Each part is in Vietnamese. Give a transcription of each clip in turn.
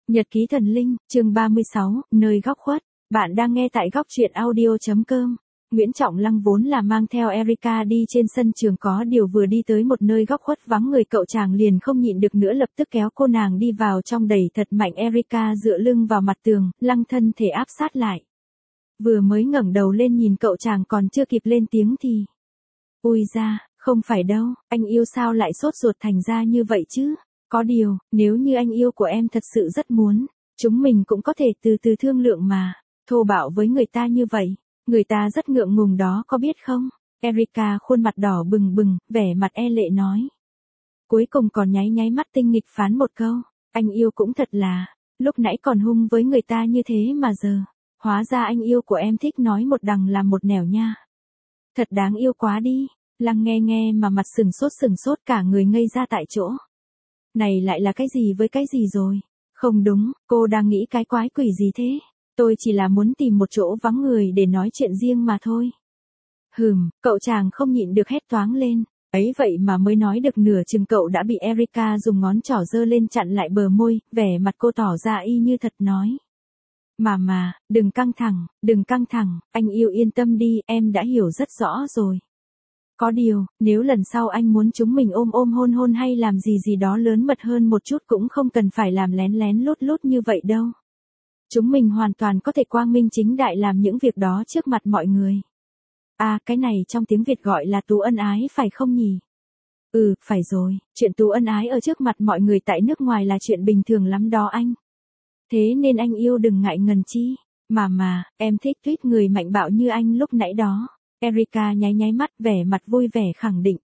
Nhật ký thần linh, chương 36, nơi góc khuất. Bạn đang nghe tại góc truyện audio.com. Nguyễn Trọng Lăng vốn là mang theo Erica đi trên sân trường, có điều vừa đi tới một nơi góc khuất vắng người, cậu chàng liền không nhịn được nữa, lập tức kéo cô nàng đi vào trong, đẩy thật mạnh. Erica dựa lưng vào mặt tường, Lăng thân thể áp sát lại. Vừa mới ngẩng đầu lên nhìn cậu chàng, còn chưa kịp lên tiếng thì... Ui da, không phải đâu, anh yêu sao lại sốt ruột thành ra như vậy chứ? Có điều, nếu như anh yêu của em thật sự rất muốn, chúng mình cũng có thể từ từ thương lượng mà. Thô bạo với người ta như vậy, người ta rất ngượng ngùng đó, có biết không? Erica khuôn mặt đỏ bừng bừng, vẻ mặt e lệ nói. Cuối cùng còn nháy nháy mắt tinh nghịch phán một câu. Anh yêu cũng thật là, lúc nãy còn hung với người ta như thế mà giờ. Hóa ra anh yêu của em thích nói một đằng làm một nẻo nha. Thật đáng yêu quá đi. Lăng nghe mà mặt sừng sốt cả người ngây ra tại chỗ. Này lại là cái gì với cái gì rồi? Không đúng, cô đang nghĩ cái quái quỷ gì thế? Tôi chỉ là muốn tìm một chỗ vắng người để nói chuyện riêng mà thôi. Cậu chàng không nhịn được hét toáng lên. Ấy vậy mà mới nói được nửa chừng, cậu đã bị Erica dùng ngón trỏ giơ lên chặn lại bờ môi, vẻ mặt cô tỏ ra y như thật nói. Mà, đừng căng thẳng, anh yêu yên tâm đi, em đã hiểu rất rõ rồi. Có điều, nếu lần sau anh muốn chúng mình ôm hôn hay làm gì đó lớn mật hơn một chút cũng không cần phải làm lén lút như vậy đâu. Chúng mình hoàn toàn có thể quang minh chính đại làm những việc đó trước mặt mọi người. À, cái này trong tiếng Việt gọi là tú ân ái phải không nhỉ? Phải rồi, chuyện tú ân ái ở trước mặt mọi người tại nước ngoài là chuyện bình thường lắm đó anh. Thế nên anh yêu đừng ngại ngần chi. Mà, em thích tuyết người mạnh bạo như anh lúc nãy đó. Erica nháy mắt, vẻ mặt vui vẻ khẳng định.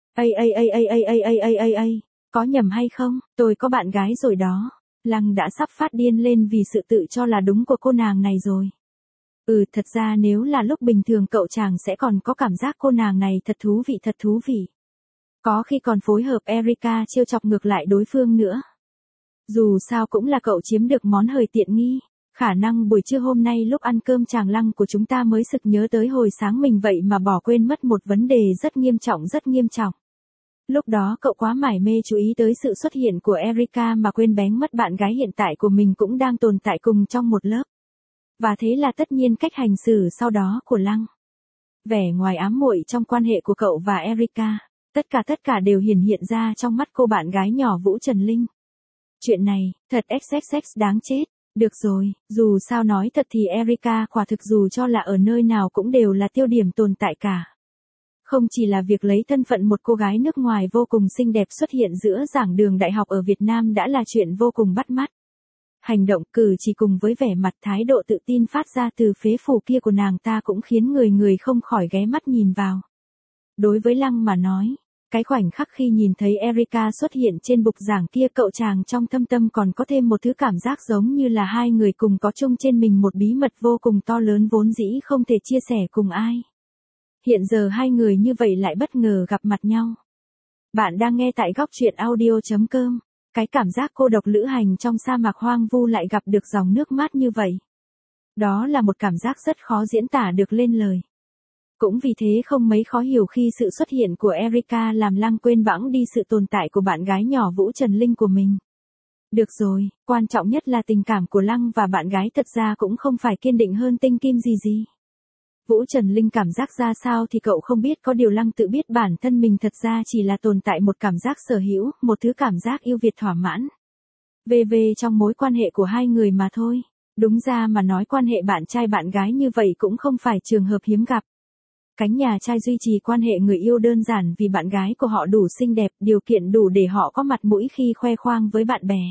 Có nhầm hay không, tôi có bạn gái rồi đó. Lăng đã sắp phát điên lên vì sự tự cho là đúng của cô nàng này rồi. Thật ra nếu là lúc bình thường cậu chàng sẽ còn có cảm giác cô nàng này thật thú vị. Có khi còn phối hợp Erica trêu chọc ngược lại đối phương nữa. Dù sao cũng là cậu chiếm được món hời tiện nghi. Khả năng buổi trưa hôm nay lúc ăn cơm chàng Lăng của chúng ta mới sực nhớ tới hồi sáng mình vậy mà bỏ quên mất một vấn đề rất nghiêm trọng. Lúc đó cậu quá mải mê chú ý tới sự xuất hiện của Erica mà quên bén mất bạn gái hiện tại của mình cũng đang tồn tại cùng trong một lớp. Và thế là tất nhiên cách hành xử sau đó của Lăng. Vẻ ngoài ám muội trong quan hệ của cậu và Erica, tất cả đều hiện ra trong mắt cô bạn gái nhỏ Vũ Trần Linh. Chuyện này, thật xxx đáng chết. Được rồi, dù sao nói thật thì Erica quả thực dù cho là ở nơi nào cũng đều là tiêu điểm tồn tại cả. Không chỉ là việc lấy thân phận một cô gái nước ngoài vô cùng xinh đẹp xuất hiện giữa giảng đường đại học ở Việt Nam đã là chuyện vô cùng bắt mắt. Hành động cử chỉ cùng với vẻ mặt thái độ tự tin phát ra từ phế phủ kia của nàng ta cũng khiến người không khỏi ghé mắt nhìn vào. Đối với Lăng mà nói, cái khoảnh khắc khi nhìn thấy Erica xuất hiện trên bục giảng kia, cậu chàng trong thâm tâm còn có thêm một thứ cảm giác giống như là hai người cùng có chung trên mình một bí mật vô cùng to lớn vốn dĩ không thể chia sẻ cùng ai. Hiện giờ hai người như vậy lại bất ngờ gặp mặt nhau. Bạn đang nghe tại góc truyện audio.com. Cái cảm giác cô độc lữ hành trong sa mạc hoang vu lại gặp được dòng nước mát như vậy. Đó là một cảm giác rất khó diễn tả được lên lời. Cũng vì thế không mấy khó hiểu khi sự xuất hiện của Erica làm Lăng quên bẵng đi sự tồn tại của bạn gái nhỏ Vũ Trần Linh của mình. Được rồi, quan trọng nhất là tình cảm của Lăng và bạn gái thật ra cũng không phải kiên định hơn tinh kim gì. Vũ Trần Linh cảm giác ra sao thì cậu không biết, có điều Lăng tự biết bản thân mình thật ra chỉ là tồn tại một cảm giác sở hữu, một thứ cảm giác yêu Việt thỏa mãn. Trong mối quan hệ của hai người mà thôi. Đúng ra mà nói quan hệ bạn trai bạn gái như vậy cũng không phải trường hợp hiếm gặp. Cánh nhà trai duy trì quan hệ người yêu đơn giản vì bạn gái của họ đủ xinh đẹp, điều kiện đủ để họ có mặt mũi khi khoe khoang với bạn bè.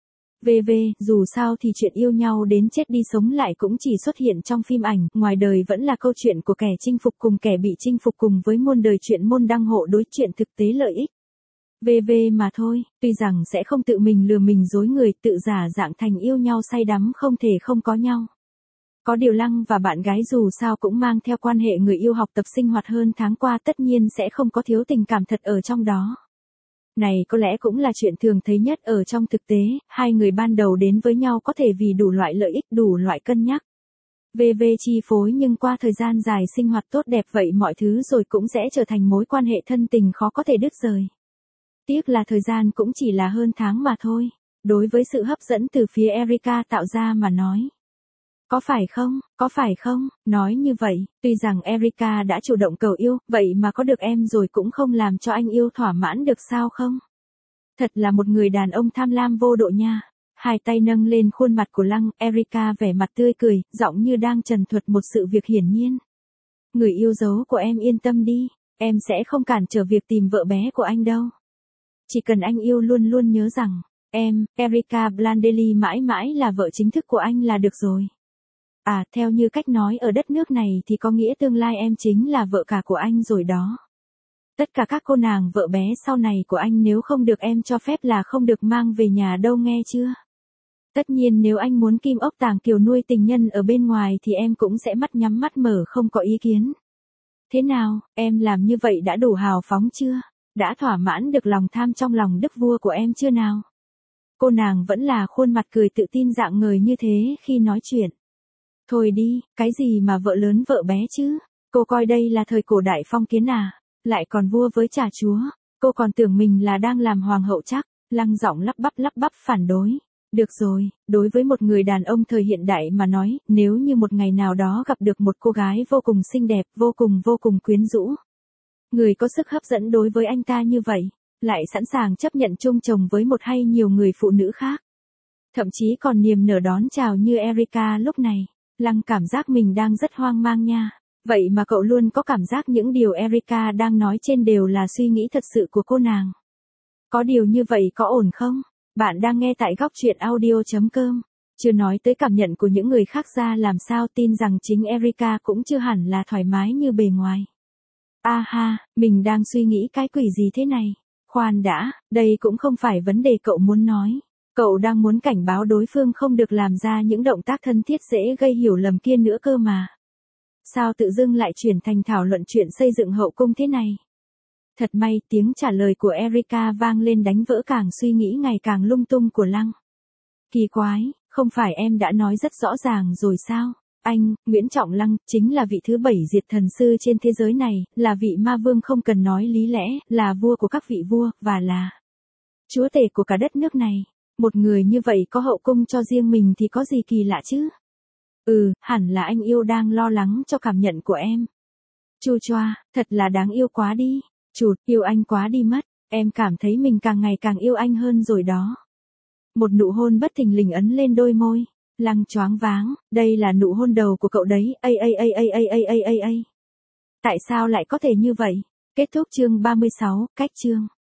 Dù sao thì chuyện yêu nhau đến chết đi sống lại cũng chỉ xuất hiện trong phim ảnh, ngoài đời vẫn là câu chuyện của kẻ chinh phục cùng kẻ bị chinh phục cùng với muôn đời chuyện môn đăng hộ đối, chuyện thực tế lợi ích. Mà thôi, tuy rằng sẽ không tự mình lừa mình dối người, tự giả dạng thành yêu nhau say đắm không thể không có nhau. Có điều Lăng và bạn gái dù sao cũng mang theo quan hệ người yêu học tập sinh hoạt hơn tháng qua, tất nhiên sẽ không có thiếu tình cảm thật ở trong đó. Này có lẽ cũng là chuyện thường thấy nhất ở trong thực tế, hai người ban đầu đến với nhau có thể vì đủ loại lợi ích, đủ loại cân nhắc. Chi phối, nhưng qua thời gian dài sinh hoạt tốt đẹp vậy mọi thứ rồi cũng sẽ trở thành mối quan hệ thân tình khó có thể đứt rời. Tiếc là thời gian cũng chỉ là hơn tháng mà thôi. đối với sự hấp dẫn từ phía Erika tạo ra mà nói. Có phải không, nói như vậy, tuy rằng Erika đã chủ động cầu yêu, vậy mà có được em rồi cũng không làm cho anh yêu thỏa mãn được sao không? Thật là một người đàn ông tham lam vô độ nha. Hai tay nâng lên khuôn mặt của Lăng, Erika vẻ mặt tươi cười, giọng như đang trần thuật một sự việc hiển nhiên. Người yêu dấu của em yên tâm đi, em sẽ không cản trở việc tìm vợ bé của anh đâu. Chỉ cần anh yêu luôn luôn nhớ rằng, em, Erika Blandelli mãi mãi là vợ chính thức của anh là được rồi. À, theo như cách nói ở đất nước này thì có nghĩa tương lai em chính là vợ cả của anh rồi đó. Tất cả các cô nàng vợ bé sau này của anh nếu không được em cho phép là không được mang về nhà đâu nghe chưa? Tất nhiên nếu anh muốn Kim Ốc Tàng Kiều nuôi tình nhân ở bên ngoài thì em cũng sẽ mắt nhắm mắt mở không có ý kiến. Thế nào, em làm như vậy đã đủ hào phóng chưa? Đã thỏa mãn được lòng tham trong lòng đức vua của em chưa nào? Cô nàng vẫn là khuôn mặt cười tự tin dạng ngời như thế khi nói chuyện. Thôi đi, cái gì mà vợ lớn vợ bé chứ? Cô coi đây là thời cổ đại phong kiến à? Lại còn vua với trà chúa? Cô còn tưởng mình là đang làm hoàng hậu chắc? Lăng giọng lắp bắp phản đối. Được rồi, đối với một người đàn ông thời hiện đại mà nói, nếu như một ngày nào đó gặp được một cô gái vô cùng xinh đẹp, vô cùng quyến rũ. Người có sức hấp dẫn đối với anh ta như vậy, lại sẵn sàng chấp nhận chung chồng với một hay nhiều người phụ nữ khác. Thậm chí còn niềm nở đón chào như Erika lúc này, Lăng cảm giác mình đang rất hoang mang nha. Vậy mà cậu luôn có cảm giác những điều Erika đang nói trên đều là suy nghĩ thật sự của cô nàng. Có điều như vậy có ổn không? Bạn đang nghe tại góc truyện audio.com. Chưa nói tới cảm nhận của những người khác ra làm sao tin rằng chính Erika cũng chưa hẳn là thoải mái như bề ngoài. A ha, mình đang suy nghĩ cái quỷ gì thế này? Khoan đã, đây cũng không phải vấn đề cậu muốn nói. Cậu đang muốn cảnh báo đối phương không được làm ra những động tác thân thiết dễ gây hiểu lầm kia nữa cơ mà. Sao tự dưng lại chuyển thành thảo luận chuyện xây dựng hậu cung thế này? Thật may tiếng trả lời của Erika vang lên đánh vỡ càng suy nghĩ ngày càng lung tung của Lăng. Kỳ quái, không phải em đã nói rất rõ ràng rồi sao? Anh, Nguyễn Trọng Lăng, chính là vị thứ 7 diệt thần sư trên thế giới này, là vị ma vương không cần nói lý lẽ, là vua của các vị vua, và là chúa tể của cả đất nước này. Một người như vậy có hậu cung cho riêng mình thì có gì kỳ lạ chứ? Hẳn là anh yêu đang lo lắng cho cảm nhận của em. Chu choa, thật là đáng yêu quá đi. Chụt, yêu anh quá đi mất, em cảm thấy mình càng ngày càng yêu anh hơn rồi đó. Một nụ hôn bất thình lình ấn lên đôi môi. Lăng choáng váng, đây là nụ hôn đầu của cậu đấy, Tại sao lại có thể như vậy? Kết thúc chương 36, cách chương.